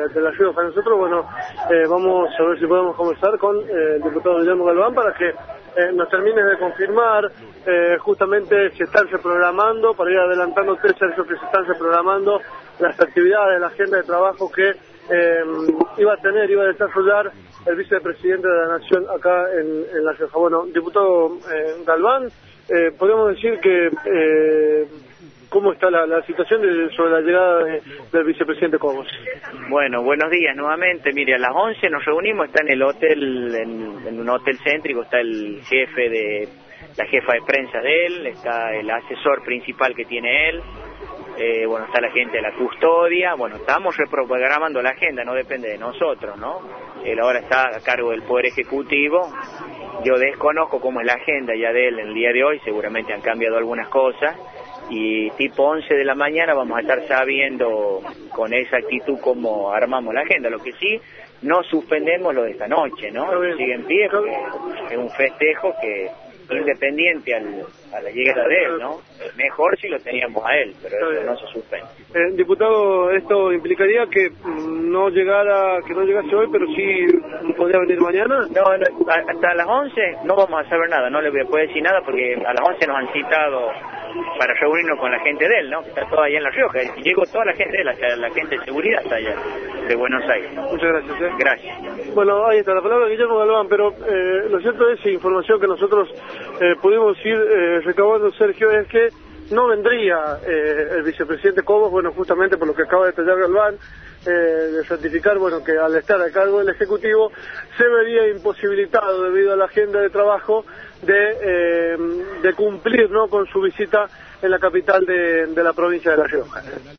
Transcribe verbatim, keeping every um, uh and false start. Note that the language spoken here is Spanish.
de La Rioja. Nosotros, bueno, eh, vamos a ver si podemos conversar con eh, el diputado Guillermo Galván para que eh, nos termine de confirmar eh, justamente si están reprogramando, para ir adelantando, Sergio, que se están reprogramando las actividades, la agenda de trabajo que eh, iba a tener, iba a desarrollar el vicepresidente de la Nación acá en, en La Rioja. Bueno, diputado eh, Galván, eh, podemos decir que... Eh, ¿Cómo está la, la situación de, sobre la llegada de, del vicepresidente Cobos? Bueno, buenos días nuevamente. Mire, a las once nos reunimos, está en el hotel, en, en un hotel céntrico, está el jefe de, la jefa de prensa de él, está el asesor principal que tiene él, eh, bueno, está la gente de la custodia, bueno, estamos reprogramando la agenda, no depende de nosotros, ¿no? Él ahora está a cargo del Poder Ejecutivo. Yo desconozco cómo es la agenda ya de él en el día de hoy, seguramente han cambiado algunas cosas. Y tipo once de la mañana vamos a estar sabiendo con exactitud cómo armamos la agenda. Lo que sí, no suspendemos lo de esta noche, ¿no? Sigue en pie, porque es un festejo que independiente al, a la llegada de él, ¿no? Mejor si lo teníamos a él, pero eso no se suspende. Eh, diputado, esto implicaría que no llegara, que no llegase hoy, pero sí podría venir mañana. No, no, hasta las once no vamos a saber nada, no le voy a poder decir nada porque a las once nos han citado para reunirnos con la gente de él, ¿no? Que está toda allá en La Rioja. Llegó toda la gente de él, la, la gente de seguridad está allá, de Buenos Aires. Muchas gracias. ¿eh? Gracias. Bueno, ahí está la palabra de Guillermo Galván, pero eh, lo cierto es, información que nosotros eh, pudimos ir eh, recabando, Sergio, es que no vendría eh, el vicepresidente Cobos, bueno, justamente por lo que acaba de detallar Galván, eh, de certificar, bueno, que al estar a cargo del Ejecutivo se vería imposibilitado debido a la agenda de trabajo de, eh, de cumplir, ¿no?, con su visita en la capital de, de la provincia de La Rioja.